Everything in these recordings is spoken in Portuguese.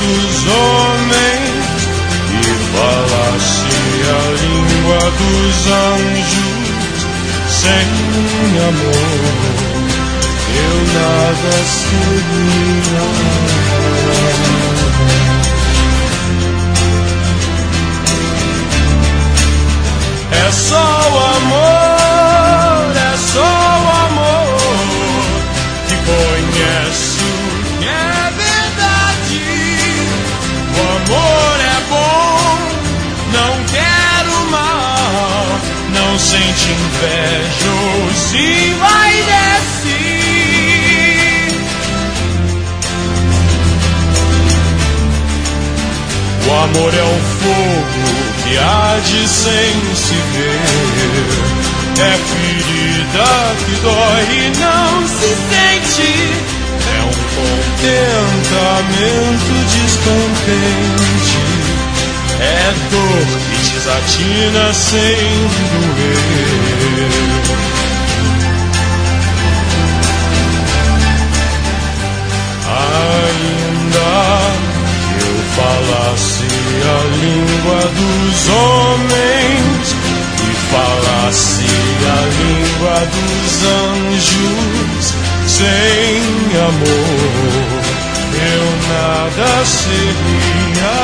dos homens e falasse a língua dos anjos, sem amor eu nada seria. É só o amor, é só o amor que conhece o que é verdade. O amor é bom, não quer o mal, não sente inveja ou se vai descer. O amor é um fogo que arde sem se ver. É ferida que dói e não se sente. É um contentamento descontente. É dor que desatina sem doer. Ainda falasse a língua dos homens e falasse a língua dos anjos, sem amor eu nada seria.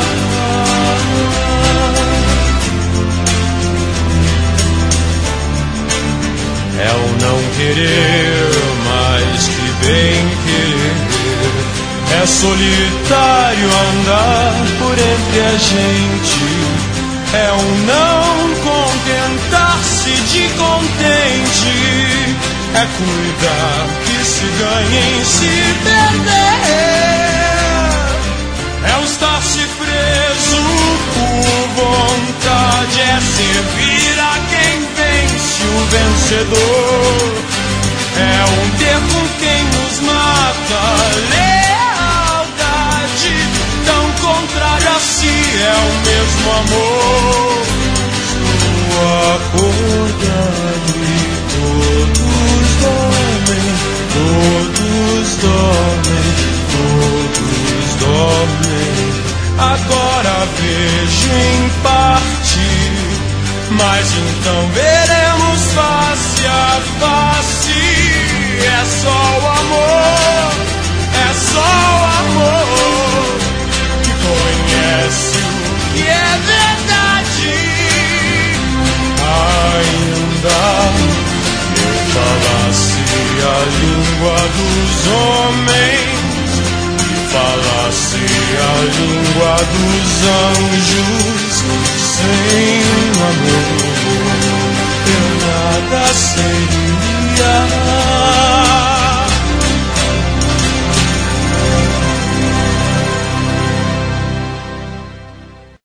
É o não querer mais que bem querer. É solitário andar por entre a gente. É um não contentar-se de contente. É cuidar que se ganha em se perder. É o estar-se preso por vontade. É servir a quem vence o vencedor. É um ter com quem nos mata. Contrário a si é o mesmo amor. Estou acordado e todos dormem, todos dormem, todos dormem. Agora vejo em parte, mas então veremos face a face. É só o amor, é só o amor. Conhece o que é verdade. Ainda eu falasse a língua dos homens e falasse a língua dos anjos, sem amor